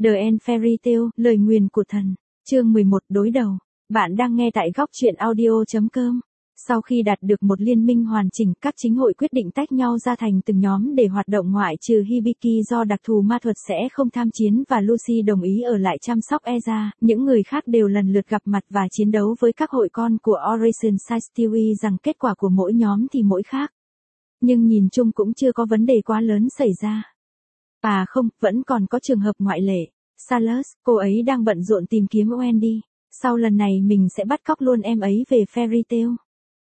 The End Fairy Tale, lời nguyền của thần. Chương 11 đối đầu. Bạn đang nghe tại góc truyện audio.com. Sau khi đạt được một liên minh hoàn chỉnh, các chính hội quyết định tách nhau ra thành từng nhóm để hoạt động ngoại trừ Hibiki do đặc thù ma thuật sẽ không tham chiến và Lucy đồng ý ở lại chăm sóc Eza. Những người khác đều lần lượt gặp mặt và chiến đấu với các hội con của Operation Stewie rằng kết quả của mỗi nhóm thì mỗi khác. Nhưng nhìn chung cũng chưa có vấn đề quá lớn xảy ra. À không, vẫn còn có trường hợp ngoại lệ. Salus, cô ấy đang bận rộn tìm kiếm Wendy. Sau lần này mình sẽ bắt cóc luôn em ấy về Fairy Tale.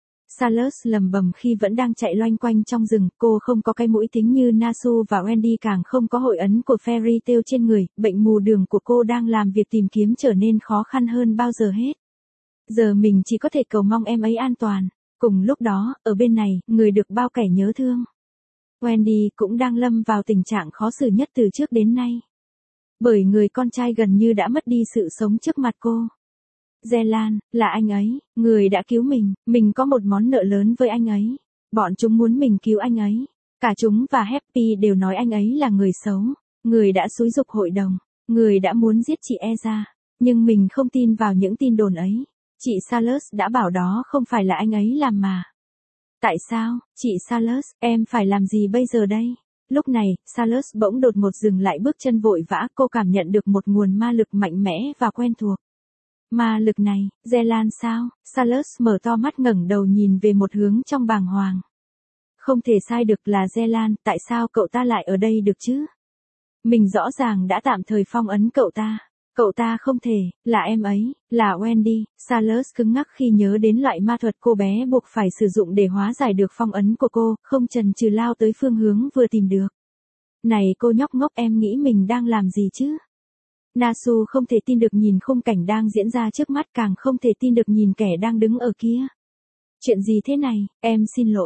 Salus lầm bầm khi vẫn đang chạy loanh quanh trong rừng, cô không có cái mũi tính như Nasu và Wendy, càng không có hội ấn của Fairy Tale trên người, bệnh mù đường của cô đang làm việc tìm kiếm trở nên khó khăn hơn bao giờ hết. Giờ mình chỉ có thể cầu mong em ấy an toàn. Cùng lúc đó, ở bên này, người được bao kẻ nhớ thương. Wendy cũng đang lâm vào tình trạng khó xử nhất từ trước đến nay. Bởi người con trai gần như đã mất đi sự sống trước mặt cô. Zelan, là anh ấy, người đã cứu mình có một món nợ lớn với anh ấy. Bọn chúng muốn mình cứu anh ấy. Cả chúng và Happy đều nói anh ấy là người xấu, người đã xúi giục hội đồng, người đã muốn giết chị Eza. Nhưng mình không tin vào những tin đồn ấy. Chị Salus đã bảo đó không phải là anh ấy làm mà. Tại sao, chị Salus, em phải làm gì bây giờ đây? Lúc này, Salus bỗng đột ngột dừng lại bước chân vội vã, cô cảm nhận được một nguồn ma lực mạnh mẽ và quen thuộc. Ma lực này, Zelan sao? Salus mở to mắt ngẩng đầu nhìn về một hướng trong bàng hoàng. Không thể sai được là Zelan, tại sao cậu ta lại ở đây được chứ? Mình rõ ràng đã tạm thời phong ấn cậu ta. Cậu ta không thể, là em ấy, là Wendy. Salus cứng ngắc khi nhớ đến loại ma thuật cô bé buộc phải sử dụng để hóa giải được phong ấn của cô, không chần chừ lao tới phương hướng vừa tìm được. Này cô nhóc ngốc, em nghĩ mình đang làm gì chứ? Nasu không thể tin được nhìn khung cảnh đang diễn ra trước mắt, càng không thể tin được nhìn kẻ đang đứng ở kia. Chuyện gì thế này, em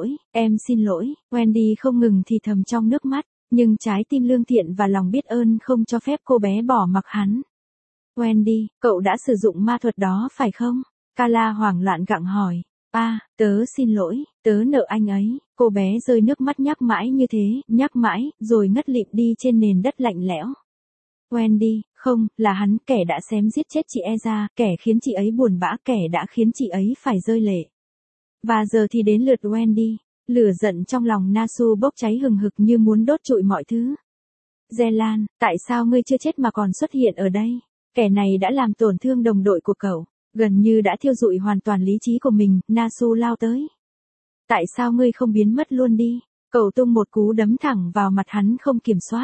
xin lỗi, Wendy không ngừng thì thầm trong nước mắt, nhưng trái tim lương thiện và lòng biết ơn không cho phép cô bé bỏ mặc hắn. Wendy, cậu đã sử dụng ma thuật đó phải không? Carla hoảng loạn gặng hỏi. Tớ xin lỗi, tớ nợ anh ấy. Cô bé rơi nước mắt nhắc mãi như thế, nhắc mãi, rồi ngất lịm đi trên nền đất lạnh lẽo. Wendy, không, là hắn, kẻ đã xém giết chết chị Eza, kẻ khiến chị ấy buồn bã, kẻ đã khiến chị ấy phải rơi lệ. Và giờ thì đến lượt Wendy. Lửa giận trong lòng Nasu bốc cháy hừng hực như muốn đốt trụi mọi thứ. Zelan, tại sao ngươi chưa chết mà còn xuất hiện ở đây? Kẻ này đã làm tổn thương đồng đội của cậu, gần như đã thiêu rụi hoàn toàn lý trí của mình. Nasu lao tới. Tại sao ngươi không biến mất luôn đi? Cậu tung một cú đấm thẳng vào mặt hắn không kiểm soát.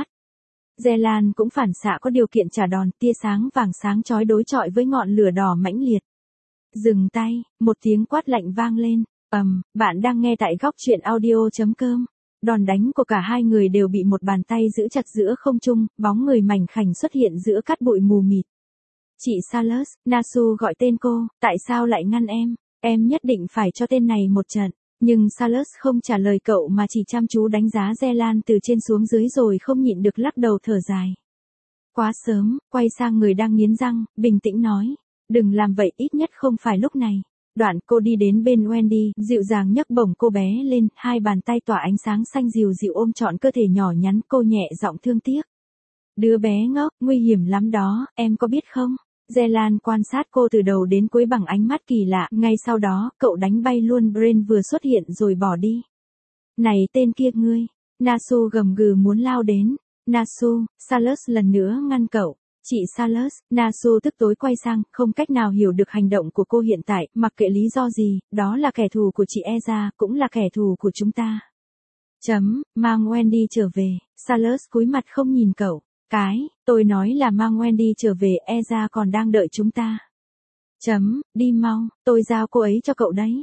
Zelan cũng phản xạ có điều kiện trả đòn, tia sáng vàng sáng chói đối chọi với ngọn lửa đỏ mãnh liệt. Dừng tay, một tiếng quát lạnh vang lên. Bạn đang nghe tại góc truyện audio.com. Đòn đánh của cả hai người đều bị một bàn tay giữ chặt giữa không trung, bóng người mảnh khảnh xuất hiện giữa cát bụi mù mịt. Chị Salus, Nasu gọi tên cô, tại sao lại ngăn em? Em nhất định phải cho tên này một trận. Nhưng Salus không trả lời cậu mà chỉ chăm chú đánh giá Zelan từ trên xuống dưới rồi không nhịn được lắc đầu thở dài. Quá sớm, quay sang người đang nghiến răng, bình tĩnh nói. Đừng làm vậy, ít nhất không phải lúc này. Đoạn cô đi đến bên Wendy, dịu dàng nhấc bổng cô bé lên, hai bàn tay tỏa ánh sáng xanh dịu dịu ôm trọn cơ thể nhỏ nhắn cô, nhẹ giọng thương tiếc. Đứa bé ngốc, nguy hiểm lắm đó, em có biết không? Zelan quan sát cô từ đầu đến cuối bằng ánh mắt kỳ lạ, ngay sau đó, cậu đánh bay luôn Brain vừa xuất hiện rồi bỏ đi. Này tên kia ngươi! Nasu gầm gừ muốn lao đến. Nasu, Salus lần nữa ngăn cậu. Chị Salus, Nasu tức tối quay sang, không cách nào hiểu được hành động của cô hiện tại, mặc kệ lý do gì, đó là kẻ thù của chị Eza, cũng là kẻ thù của chúng ta. Mang Wendy trở về. Salus cúi mặt không nhìn cậu. Tôi nói là mang Wendy trở về, Eza còn đang đợi chúng ta. Đi mau, tôi giao cô ấy cho cậu đấy.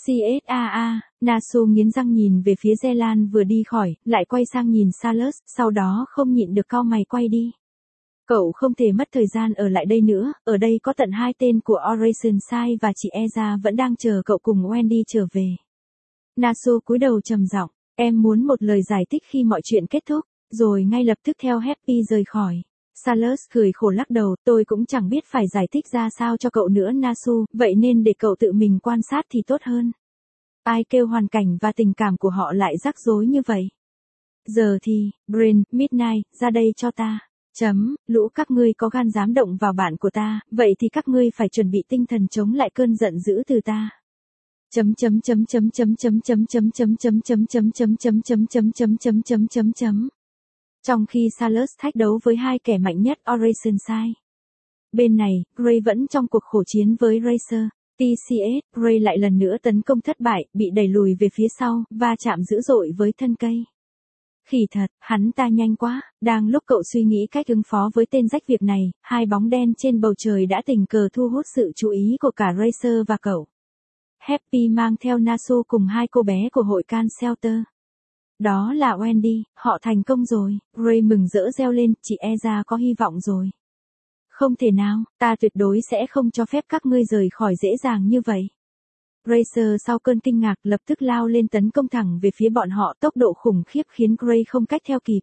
Nasu nghiến răng nhìn về phía Zelan vừa đi khỏi, lại quay sang nhìn Salus, sau đó không nhịn được cau mày quay đi. Cậu không thể mất thời gian ở lại đây nữa, ở đây có tận 2 tên của Operation Sai và chị Eza vẫn đang chờ cậu cùng Wendy trở về. Nasu cúi đầu trầm giọng, em muốn một lời giải thích khi mọi chuyện kết thúc, rồi ngay lập tức theo Happy rời khỏi. Salus cười khổ lắc đầu, tôi cũng chẳng biết phải giải thích ra sao cho cậu nữa Nasu, vậy nên để cậu tự mình quan sát thì tốt hơn. Ai kêu hoàn cảnh và tình cảm của họ lại rắc rối như vậy. Giờ thì, Brain, Midnight, ra đây cho ta. Lũ các ngươi có gan dám động vào bạn của ta, vậy thì các ngươi phải chuẩn bị tinh thần chống lại cơn giận dữ từ ta. Trong khi Salus thách đấu với hai kẻ mạnh nhất Oceanside. Bên này, Gray vẫn trong cuộc khổ chiến với Racer. TCS, Gray lại lần nữa tấn công thất bại, bị đẩy lùi về phía sau, va chạm dữ dội với thân cây. Khỉ thật, hắn ta nhanh quá, đang lúc cậu suy nghĩ cách ứng phó với tên rách việc này, hai bóng đen trên bầu trời đã tình cờ thu hút sự chú ý của cả Racer và cậu. Happy mang theo Nasu cùng hai cô bé của hội Can Shelter. Đó là Wendy, họ thành công rồi, Gray mừng rỡ reo lên, chị Eza có hy vọng rồi. Không thể nào, ta tuyệt đối sẽ không cho phép các ngươi rời khỏi dễ dàng như vậy. Racer sau cơn kinh ngạc lập tức lao lên tấn công thẳng về phía bọn họ, tốc độ khủng khiếp khiến Gray không cách theo kịp.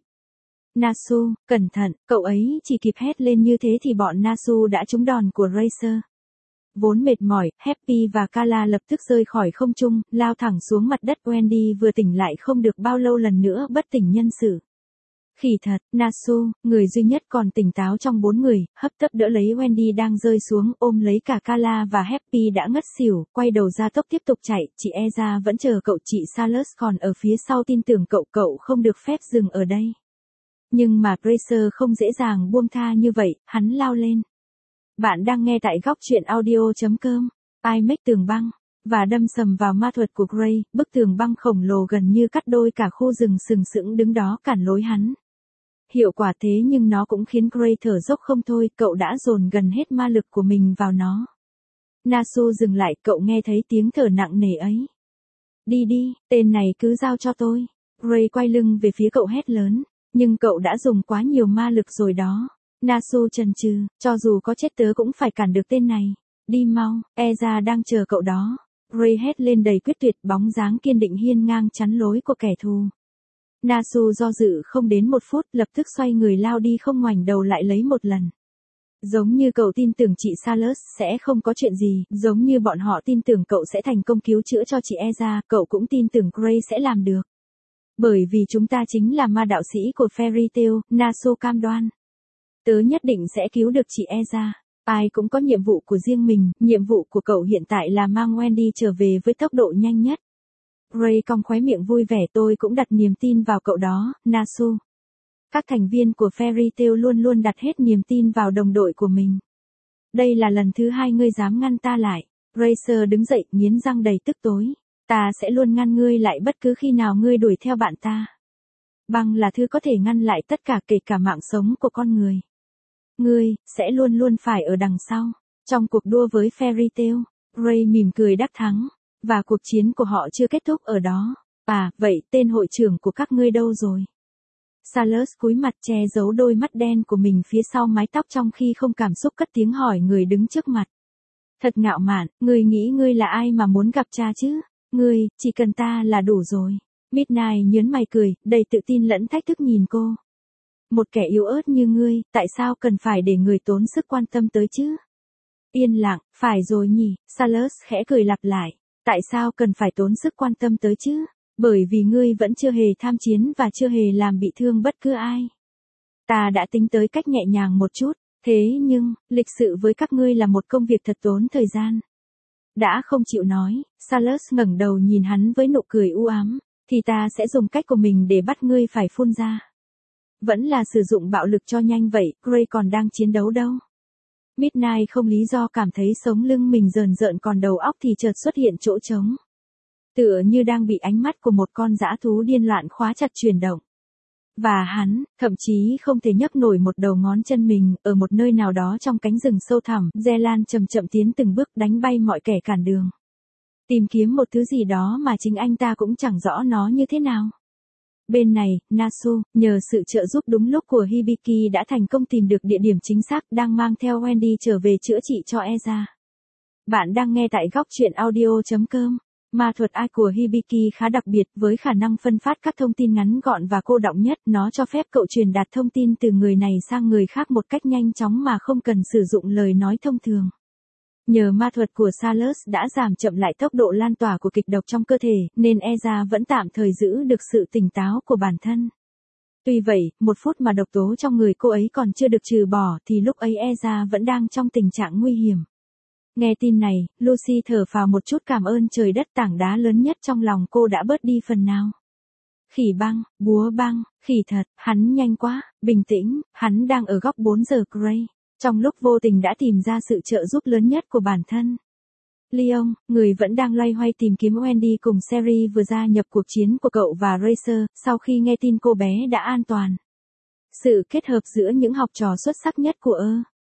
Nasu, cẩn thận, cậu ấy chỉ kịp hét lên như thế thì bọn Nasu đã trúng đòn của Racer. Vốn mệt mỏi, Happy và Kala lập tức rơi khỏi không trung, lao thẳng xuống mặt đất. Wendy vừa tỉnh lại không được bao lâu lần nữa bất tỉnh nhân sự. Khỉ thật, Nasu, người duy nhất còn tỉnh táo trong bốn người, hấp tấp đỡ lấy Wendy đang rơi xuống, ôm lấy cả Kala và Happy đã ngất xỉu, quay đầu ra tốc tiếp tục chạy. Chị Eza vẫn chờ cậu, chị Salus còn ở phía sau tin tưởng cậu không được phép dừng ở đây. Nhưng mà Racer không dễ dàng buông tha như vậy, hắn lao lên. Bạn đang nghe tại góc truyện audio.com. I make tường băng và đâm sầm vào ma thuật của Gray, bức tường băng khổng lồ gần như cắt đôi cả khu rừng sừng sững đứng đó cản lối hắn. Hiệu quả thế nhưng nó cũng khiến Gray thở dốc không thôi, cậu đã dồn gần hết ma lực của mình vào nó. Nasu dừng lại, cậu nghe thấy tiếng thở nặng nề ấy. Đi đi, tên này cứ giao cho tôi. Gray quay lưng về phía cậu hét lớn, nhưng cậu đã dùng quá nhiều ma lực rồi đó. Nasu chần chừ, cho dù có chết tớ cũng phải cản được tên này. Đi mau, Eza đang chờ cậu đó. Gray hét lên đầy quyết tuyệt, bóng dáng kiên định hiên ngang chắn lối của kẻ thù. Nasu do dự không đến một phút, lập tức xoay người lao đi không ngoảnh đầu lại lấy một lần. Giống như cậu tin tưởng chị Salus sẽ không có chuyện gì, giống như bọn họ tin tưởng cậu sẽ thành công cứu chữa cho chị Eza, cậu cũng tin tưởng Gray sẽ làm được. Bởi vì chúng ta chính là ma đạo sĩ của Fairy Tail, Nasu cam đoan. Tớ nhất định sẽ cứu được chị Eza. Ai cũng có nhiệm vụ của riêng mình, nhiệm vụ của cậu hiện tại là mang Wendy trở về với tốc độ nhanh nhất. Gray cong khóe miệng vui vẻ, tôi cũng đặt niềm tin vào cậu đó, Nasu. Các thành viên của Fairy Tail luôn luôn đặt hết niềm tin vào đồng đội của mình. Đây là lần thứ hai ngươi dám ngăn ta lại. Racer đứng dậy, nghiến răng đầy tức tối. Ta sẽ luôn ngăn ngươi lại bất cứ khi nào ngươi đuổi theo bạn ta. Băng là thứ có thể ngăn lại tất cả, kể cả mạng sống của con người. Ngươi sẽ luôn luôn phải ở đằng sau. Trong cuộc đua với Fairy Tail, Gray mỉm cười đắc thắng. Và cuộc chiến của họ chưa kết thúc ở đó. À, vậy tên hội trưởng của các ngươi đâu rồi? Salus cúi mặt che giấu đôi mắt đen của mình phía sau mái tóc trong khi không cảm xúc cất tiếng hỏi người đứng trước mặt. Thật ngạo mạn, ngươi nghĩ ngươi là ai mà muốn gặp cha chứ? Ngươi, chỉ cần ta là đủ rồi. Midnight nhớn mày cười, đầy tự tin lẫn thách thức nhìn cô. Một kẻ yếu ớt như ngươi, tại sao cần phải để người tốn sức quan tâm tới chứ? Yên lặng, phải rồi nhỉ, Salus khẽ cười lặp lại. Tại sao cần phải tốn sức quan tâm tới chứ? Bởi vì ngươi vẫn chưa hề tham chiến và chưa hề làm bị thương bất cứ ai. Ta đã tính tới cách nhẹ nhàng một chút, thế nhưng, lịch sự với các ngươi là một công việc thật tốn thời gian. Đã không chịu nói, Salus ngẩng đầu nhìn hắn với nụ cười u ám, thì ta sẽ dùng cách của mình để bắt ngươi phải phun ra. Vẫn là sử dụng bạo lực cho nhanh vậy, Gray còn đang chiến đấu đâu. Midnight không lý do cảm thấy sống lưng mình rờn rợn, còn đầu óc thì chợt xuất hiện chỗ trống. Tựa như đang bị ánh mắt của một con dã thú điên loạn khóa chặt chuyển động. Và hắn, thậm chí không thể nhấc nổi một đầu ngón chân mình, ở một nơi nào đó trong cánh rừng sâu thẳm, Zelan chậm chậm tiến từng bước đánh bay mọi kẻ cản đường. Tìm kiếm một thứ gì đó mà chính anh ta cũng chẳng rõ nó như thế nào. Bên này, Nasu, nhờ sự trợ giúp đúng lúc của Hibiki đã thành công tìm được địa điểm chính xác, đang mang theo Wendy trở về chữa trị cho Eza. Bạn đang nghe tại góc truyện audio.com. Ma thuật AI của Hibiki khá đặc biệt, với khả năng phân phát các thông tin ngắn gọn và cô đọng nhất, nó cho phép cậu truyền đạt thông tin từ người này sang người khác một cách nhanh chóng mà không cần sử dụng lời nói thông thường. Nhờ ma thuật của Salus đã giảm chậm lại tốc độ lan tỏa của kịch độc trong cơ thể, nên Eza vẫn tạm thời giữ được sự tỉnh táo của bản thân. Tuy vậy, 1 phút mà độc tố trong người cô ấy còn chưa được trừ bỏ thì lúc ấy Eza vẫn đang trong tình trạng nguy hiểm. Nghe tin này, Lucy thở phào một chút, cảm ơn trời đất, tảng đá lớn nhất trong lòng cô đã bớt đi phần nào. Khỉ băng, búa băng, khỉ thật, hắn nhanh quá, bình tĩnh, hắn đang ở góc 4 giờ Gray. Trong lúc vô tình đã tìm ra sự trợ giúp lớn nhất của bản thân. Leon, người vẫn đang loay hoay tìm kiếm Wendy cùng Sherry vừa gia nhập cuộc chiến của cậu và Racer, sau khi nghe tin cô bé đã an toàn. Sự kết hợp giữa những học trò xuất sắc nhất của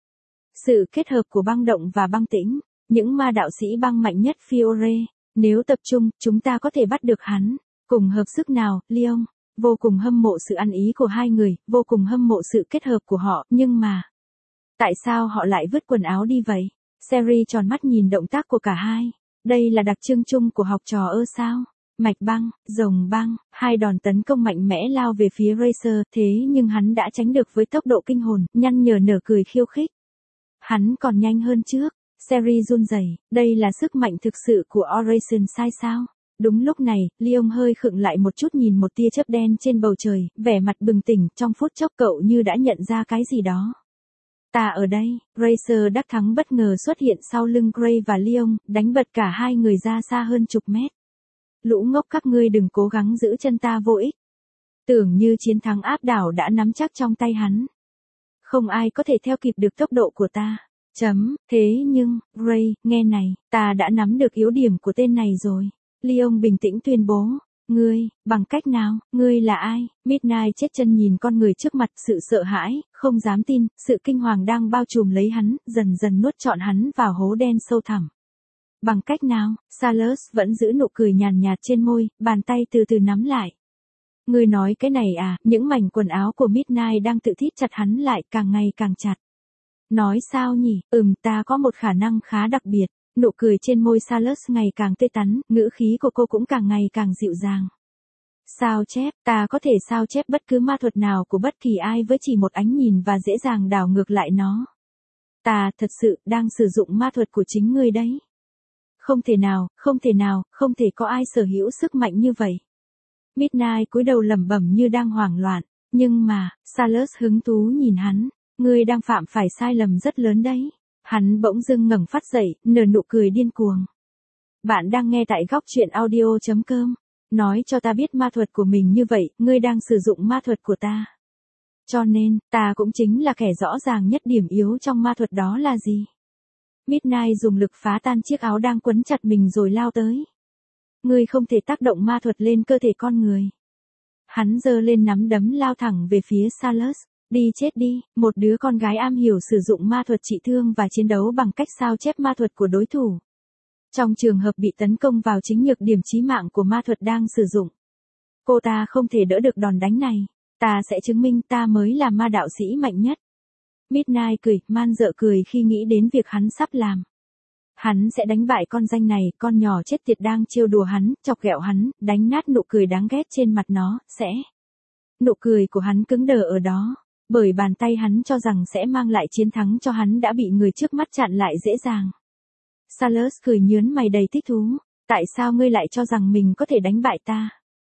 sự kết hợp của băng động và băng tĩnh, những ma đạo sĩ băng mạnh nhất Fiore, nếu tập trung, chúng ta có thể bắt được hắn. Cùng hợp sức nào, Leon, vô cùng hâm mộ sự ăn ý của hai người, vô cùng hâm mộ sự kết hợp của họ, nhưng mà... Tại sao họ lại vứt quần áo đi vậy? Sherry tròn mắt nhìn động tác của cả hai. Đây là đặc trưng chung của học trò sao? Mạch băng, rồng băng, hai đòn tấn công mạnh mẽ lao về phía Racer, thế nhưng hắn đã tránh được với tốc độ kinh hồn, nhăn nhở nở cười khiêu khích. Hắn còn nhanh hơn trước. Sherry run rẩy, đây là sức mạnh thực sự của Oration sai sao? Đúng lúc này, Leon hơi khựng lại một chút, nhìn một tia chớp đen trên bầu trời, vẻ mặt bừng tỉnh, trong phút chốc cậu như đã nhận ra cái gì đó. Ta ở đây, Racer đắc thắng bất ngờ xuất hiện sau lưng Gray và Leon, đánh bật cả hai người ra xa hơn chục mét. Lũ ngốc các ngươi đừng cố gắng giữ chân ta vô ích. Tưởng như chiến thắng áp đảo đã nắm chắc trong tay hắn. Không ai có thể theo kịp được tốc độ của ta. Thế nhưng, Gray, nghe này, ta đã nắm được yếu điểm của tên này rồi. Leon bình tĩnh tuyên bố. Ngươi, bằng cách nào, ngươi là ai? Midnight chết chân nhìn con người trước mặt, sự sợ hãi, không dám tin, sự kinh hoàng đang bao trùm lấy hắn, dần dần nuốt trọn hắn vào hố đen sâu thẳm. Bằng cách nào? Salas vẫn giữ nụ cười nhàn nhạt trên môi, bàn tay từ từ nắm lại. Ngươi nói cái này à? Những mảnh quần áo của Midnight đang tự thít chặt hắn lại, càng ngày càng chặt. Nói sao nhỉ? Ta có một khả năng khá đặc biệt. Nụ cười trên môi Salas ngày càng tươi tắn, ngữ khí của cô cũng càng ngày càng dịu dàng. Sao chép, ta có thể sao chép bất cứ ma thuật nào của bất kỳ ai với chỉ một ánh nhìn và dễ dàng đảo ngược lại nó. Ta thật sự đang sử dụng ma thuật của chính ngươi đấy. Không thể nào, không thể nào, không thể có ai sở hữu sức mạnh như vậy. Midnight cúi đầu lẩm bẩm như đang hoảng loạn, nhưng mà, Salas hứng thú nhìn hắn, ngươi đang phạm phải sai lầm rất lớn đấy. Hắn bỗng dưng ngẩng phát dậy, nở nụ cười điên cuồng. Bạn đang nghe tại góc truyện audio.com. Nói cho ta biết ma thuật của mình như vậy, ngươi đang sử dụng ma thuật của ta. Cho nên, ta cũng chính là kẻ rõ ràng nhất điểm yếu trong ma thuật đó là gì? Midnight dùng lực phá tan chiếc áo đang quấn chặt mình rồi lao tới. Ngươi không thể tác động ma thuật lên cơ thể con người. Hắn giơ lên nắm đấm lao thẳng về phía Salas. Đi chết đi, một đứa con gái am hiểu sử dụng ma thuật trị thương và chiến đấu bằng cách sao chép ma thuật của đối thủ. Trong trường hợp bị tấn công vào chính nhược điểm chí mạng của ma thuật đang sử dụng. Cô ta không thể đỡ được đòn đánh này. Ta sẽ chứng minh ta mới là ma đạo sĩ mạnh nhất. Midnight cười, man dợ cười khi nghĩ đến việc hắn sắp làm. Hắn sẽ đánh bại con danh này, con nhỏ chết tiệt đang trêu đùa hắn, chọc ghẹo hắn, đánh nát nụ cười đáng ghét trên mặt nó, sẽ. Nụ cười của hắn cứng đờ ở đó. Bởi bàn tay hắn cho rằng sẽ mang lại chiến thắng cho hắn đã bị người trước mắt chặn lại dễ dàng. Salas cười nhướn mày đầy thích thú. Tại sao ngươi lại cho rằng mình có thể đánh bại ta?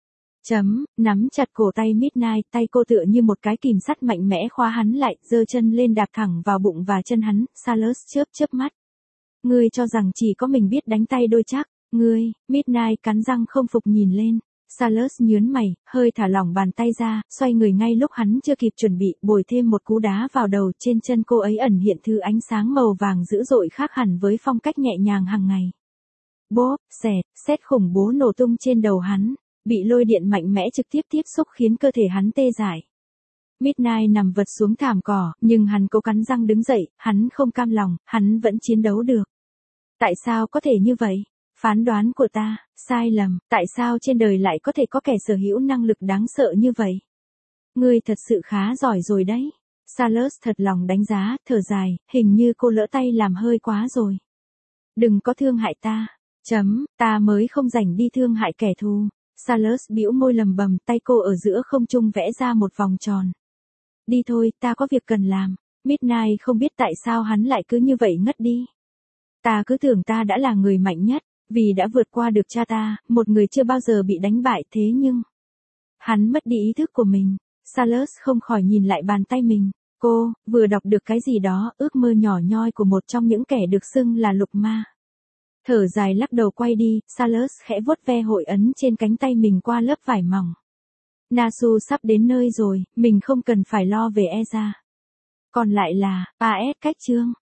Nắm chặt cổ tay Midnight, tay cô tựa như một cái kìm sắt mạnh mẽ khóa hắn lại, giơ chân lên đạp thẳng vào bụng và chân hắn. Salas chớp mắt. Ngươi cho rằng chỉ có mình biết đánh tay đôi chắc. Ngươi, Midnight cắn răng không phục nhìn lên. Salas nhướn mày, hơi thả lỏng bàn tay ra, xoay người ngay lúc hắn chưa kịp chuẩn bị, bồi thêm một cú đá vào đầu. Trên chân cô ấy ẩn hiện thứ ánh sáng màu vàng dữ dội khác hẳn với phong cách nhẹ nhàng hàng ngày. Bốp, sét khủng bố nổ tung trên đầu hắn, bị lôi điện mạnh mẽ trực tiếp tiếp xúc khiến cơ thể hắn tê dại. Midnight nằm vật xuống thảm cỏ, nhưng hắn cố cắn răng đứng dậy, hắn không cam lòng, hắn vẫn chiến đấu được. Tại sao có thể như vậy? Phán đoán của ta, sai lầm, tại sao trên đời lại có thể có kẻ sở hữu năng lực đáng sợ như vậy? Ngươi thật sự khá giỏi rồi đấy. Salas thật lòng đánh giá, thở dài, hình như cô lỡ tay làm hơi quá rồi. Đừng có thương hại ta. Ta mới không rảnh đi thương hại kẻ thù. Salas bĩu môi lầm bầm, tay cô ở giữa không trung vẽ ra một vòng tròn. Đi thôi, ta có việc cần làm. Midnight không biết tại sao hắn lại cứ như vậy ngất đi. Ta cứ tưởng ta đã là người mạnh nhất. Vì đã vượt qua được cha ta, một người chưa bao giờ bị đánh bại thế nhưng. Hắn mất đi ý thức của mình. Salus không khỏi nhìn lại bàn tay mình. Cô, vừa đọc được cái gì đó, ước mơ nhỏ nhoi của một trong những kẻ được xưng là lục ma. Thở dài lắc đầu quay đi, Salus khẽ vuốt ve hội ấn trên cánh tay mình qua lớp vải mỏng. Nasu sắp đến nơi rồi, mình không cần phải lo về Eza. Còn lại là, AS cách chương.